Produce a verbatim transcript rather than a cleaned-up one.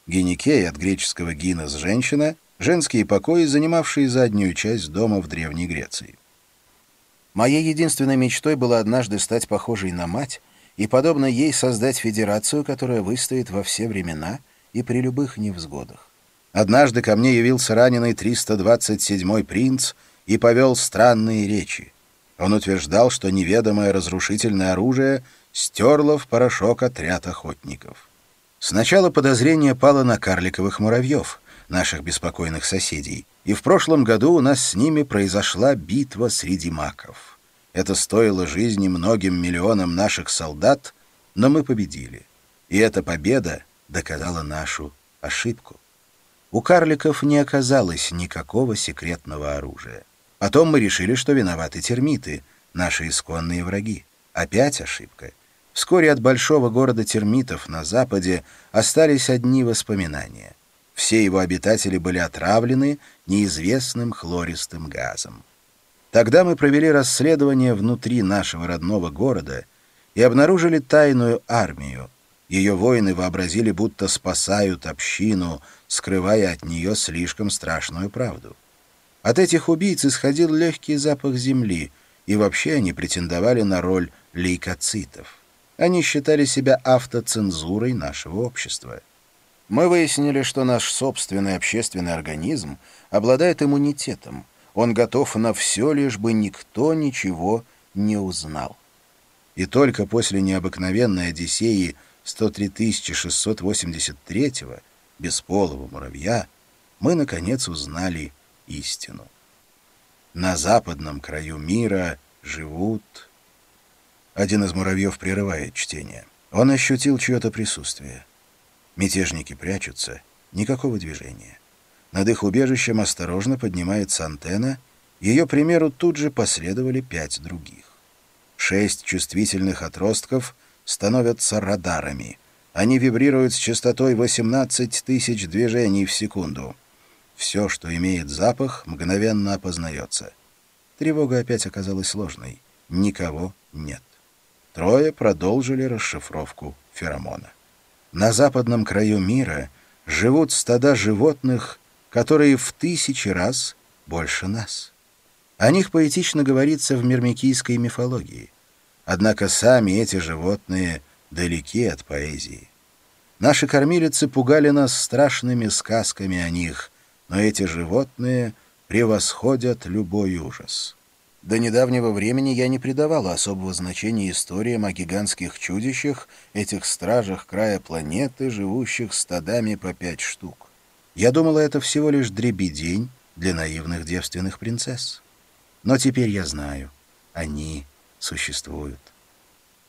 Гиникей от греческого «гинос» — женщина, женские покои, занимавшие заднюю часть дома в Древней Греции. Моей единственной мечтой было однажды стать похожей на мать и, подобно ей, создать федерацию, которая выстоит во все времена и при любых невзгодах. Однажды ко мне явился раненый триста двадцать седьмой принц и повел странные речи. Он утверждал, что неведомое разрушительное оружие стерло в порошок отряд охотников. Сначала подозрение пало на карликовых муравьев, наших беспокойных соседей, и в прошлом году у нас с ними произошла битва среди маков. Это стоило жизни многим миллионам наших солдат, но мы победили. И эта победа доказала нашу ошибку. У карликов не оказалось никакого секретного оружия. Потом мы решили, что виноваты термиты, наши исконные враги. Опять ошибка. Вскоре от большого города термитов на западе остались одни воспоминания. Все его обитатели были отравлены неизвестным хлористым газом. Тогда мы провели расследование внутри нашего родного города и обнаружили тайную армию. Ее воины вообразили, будто спасают общину, скрывая от нее слишком страшную правду. От этих убийц исходил легкий запах земли, и вообще они претендовали на роль лейкоцитов. Они считали себя автоцензурой нашего общества. Мы выяснили, что наш собственный общественный организм обладает иммунитетом. Он готов на все, лишь бы никто ничего не узнал. И только после необыкновенной Одиссеи сто три тысячи шестьсот восемьдесят третьего, бесполого муравья, мы, наконец, узнали истину. На западном краю мира живут... Один из муравьев прерывает чтение. Он ощутил чье-то присутствие. Мятежники прячутся, никакого движения. Над их убежищем осторожно поднимается антенна, ее примеру тут же последовали пять других. Шесть чувствительных отростков становятся радарами. Они вибрируют с частотой восемнадцать тысяч движений в секунду. Все, что имеет запах, мгновенно опознается. Тревога опять оказалась ложной. Никого нет. Трое продолжили расшифровку феромона. На западном краю мира живут стада животных, которые в тысячи раз больше нас. О них поэтично говорится в мирмикийской мифологии. Однако сами эти животные далеки от поэзии. Наши кормилицы пугали нас страшными сказками о них, но эти животные превосходят любой ужас. До недавнего времени я не придавала особого значения историям о гигантских чудищах, этих стражах края планеты, живущих стадами по пять штук. Я думала, это всего лишь дребедень для наивных девственных принцесс. Но теперь я знаю, они существуют.